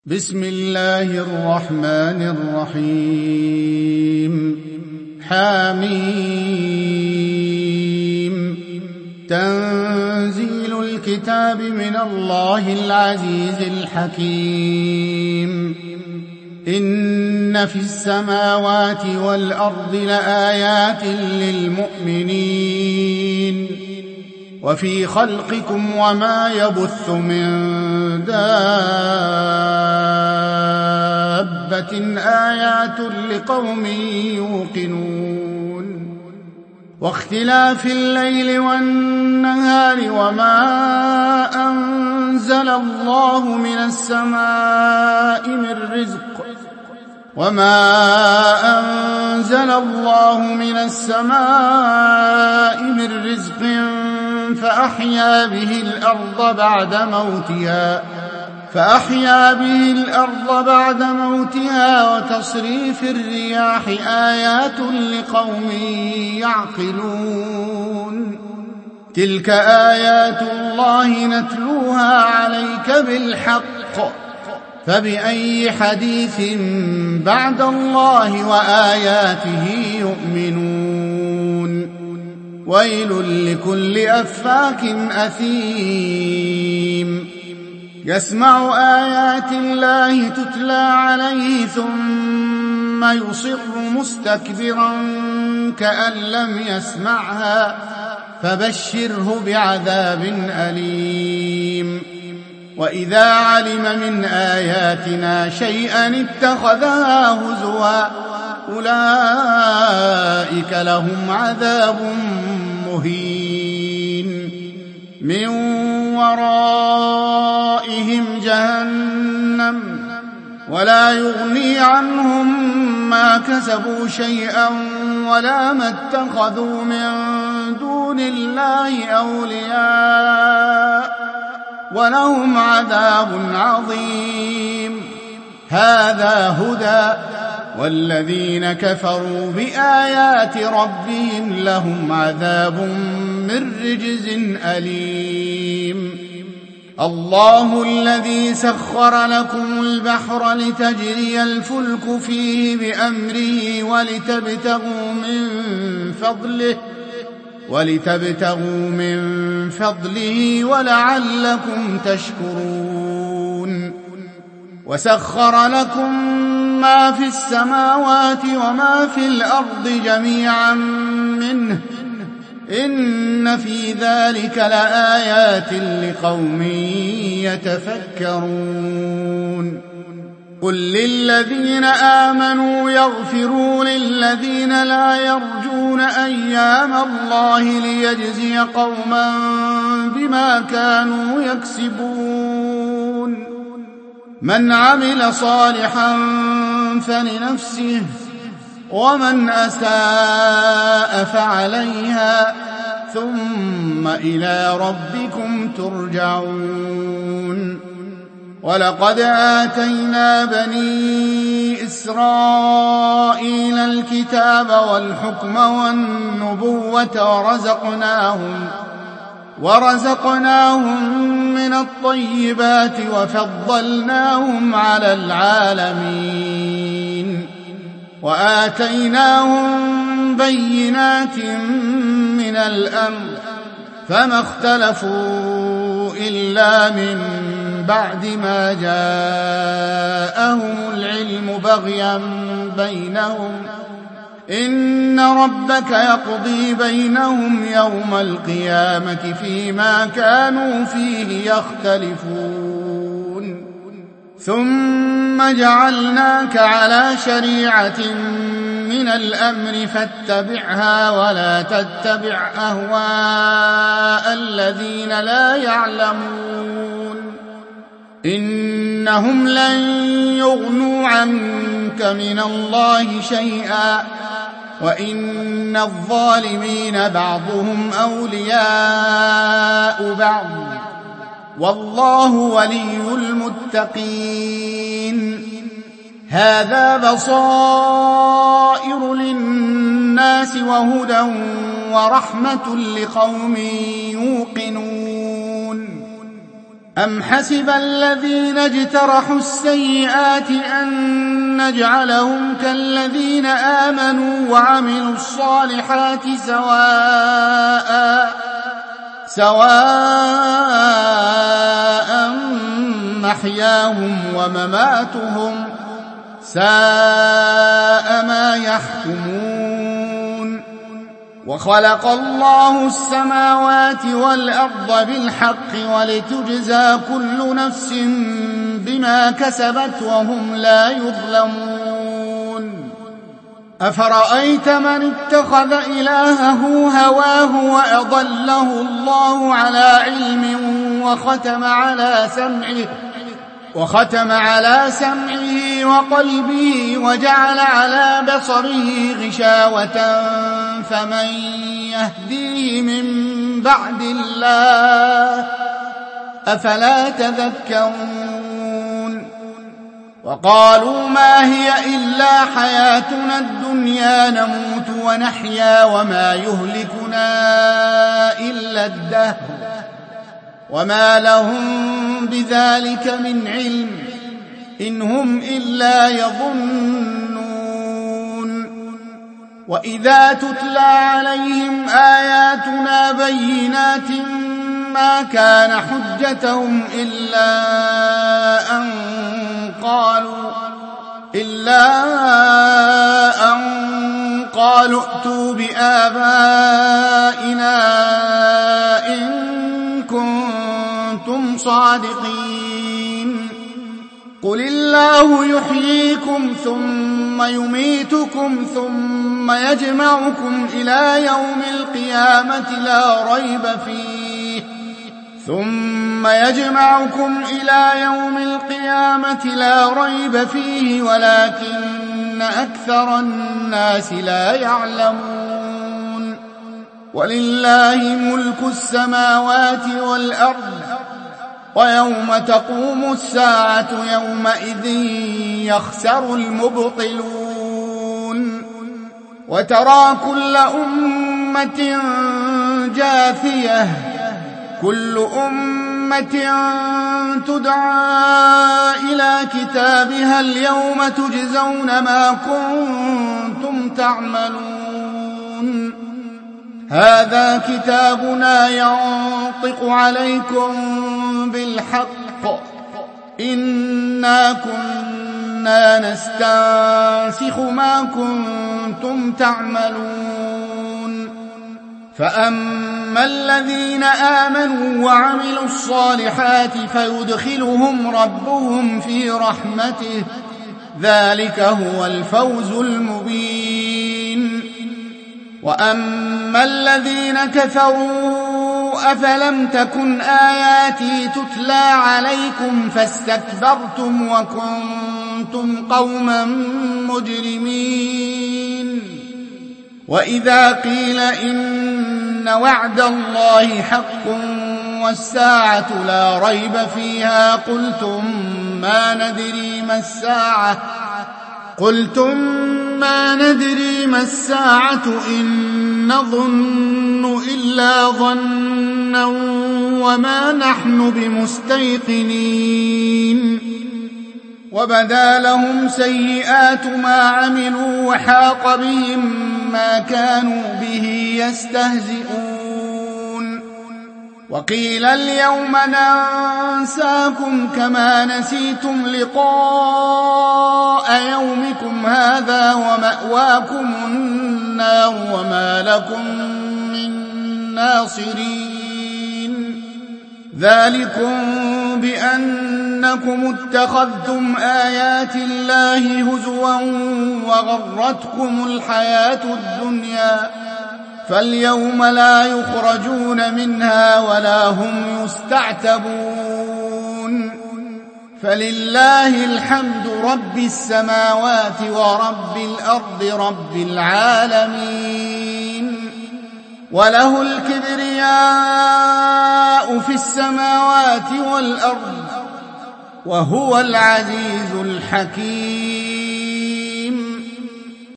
بسم الله الرحمن الرحيم حميم تنزيل الكتاب من الله العزيز الحكيم إن في السماوات والأرض لآيات للمؤمنين وفي خلقكم وما يبث من دابة آيات لقوم يوقنون واختلاف الليل والنهار وما أنزل الله من السماء من رزق فأحيا به الأرض بعد موتها وتصريف الرياح آيات لقوم يعقلون تلك آيات الله نتلوها عليك بالحق فبأي حديث بعد الله وآياته يؤمنون ويل لكل أفاك أثيم يسمع آيات الله تتلى عليه ثم يصر مستكبرا كأن لم يسمعها فبشره بعذاب أليم وإذا علم من آياتنا شيئا اتخذها هزوا أولئك لهم عذاب مهين من ورائهم جهنم ولا يغني عنهم ما كسبوا شيئا ولا ما اتخذوا من دون الله أولياء ولهم عذاب عظيم هذا هدى والذين كفروا بآيات ربهم لهم عذاب من رجز أليم الله الذي سخر لكم البحر لتجري الفلك فيه بأمره ولتبتغوا من فضله ولعلكم تشكرون وسخر لكم ما في السماوات وما في الأرض جميعا منه إن في ذلك لآيات لقوم يتفكرون قل للذين آمنوا يغفروا للذين لا يرجون أيام الله ليجزي قوما بما كانوا يكسبون من عمل صالحا فلنفسه ومن أساء فعليها ثم إلى ربكم ترجعون ولقد آتينا بني إسرائيل الكتاب والحكم والنبوة ورزقناهم من الطيبات وفضلناهم على العالمين وآتيناهم بينات من الأمر فما اختلفوا إلا من بعد ما جاءهم العلم بغيا بينهم إن ربك يقضي بينهم يوم القيامة فيما كانوا فيه يختلفون ثم جعلناك على شريعة من الأمر فاتبعها ولا تتبع أهواء الذين لا يعلمون إنهم لن يغنوا عنك من الله شيئا وإن الظالمين بعضهم أولياء بعض والله ولي المتقين هذا بصائر للناس وهدى ورحمة لقوم يوقنون أم حسب الذين اجترحوا السيئات أن نجعلهم كالذين آمنوا وعملوا الصالحات سواء محياهم ومماتهم ساء ما يحكمون. وخلق الله السماوات والأرض بالحق ولتجزى كل نفس بما كسبت وهم لا يظلمون. أفرأيت من اتخذ إلهه هواه وأضله الله على علم وختم على سمعه وقلبه وجعل على بصره غشاوة فمن يهديه من بعد الله أفلا تذكرون. وقالوا ما هي إلا حياتنا الدنيا نموت ونحيا وما يهلكنا إلا الدهر وما لهم بذلك من علم إن هم إلا يظنون. وإذا تتلى عليهم آياتنا بينات ما كان حجتهم إلا أن قالوا ائتوا بآبائنا إن كنتم صادقين. قل الله يحييكم ثم يميتكم ثم يجمعكم إلى يوم القيامة لا ريب فيه ولكن أكثر الناس لا يعلمون. ولله ملك السماوات والأرض ويوم تقوم الساعة يومئذ يخسر المبطلون. وترى كل أمة جاثية كل أمة تدعى إلى كتابها اليوم تجزون ما كنتم تعملون. هذا كتابنا ينطق عليكم بالحق إنا كنا نستنسخ ما كنتم تعملون. فأما الذين آمنوا وعملوا الصالحات فيدخلهم ربهم في رحمته ذلك هو الفوز المبين. وأما الذين كفروا أفلم تكن آياتي تتلى عليكم فاستكبرتم وكنتم قوما مجرمين. وإذا قيل إن وعد الله حق والساعة لا ريب فيها قلتم ما ندري ما الساعة إن نظن إلا ظنا وما نحن بمستيقنين. وبدا لهم سيئات ما عملوا وحاق بهم ما كانوا به يستهزئون. وقيل اليوم ننساكم كما نسيتم لقاء يومكم هذا ومأواكم النار وما لكم من ناصرين. ذلكم بأنكم اتخذتم آيات الله هزوا وغرتكم الحياة الدنيا فاليوم لا يخرجون منها ولا هم يستعتبون. فلله الحمد رب السماوات ورب الأرض رب العالمين. وله الكبرياء في السماوات والأرض وهو العزيز الحكيم.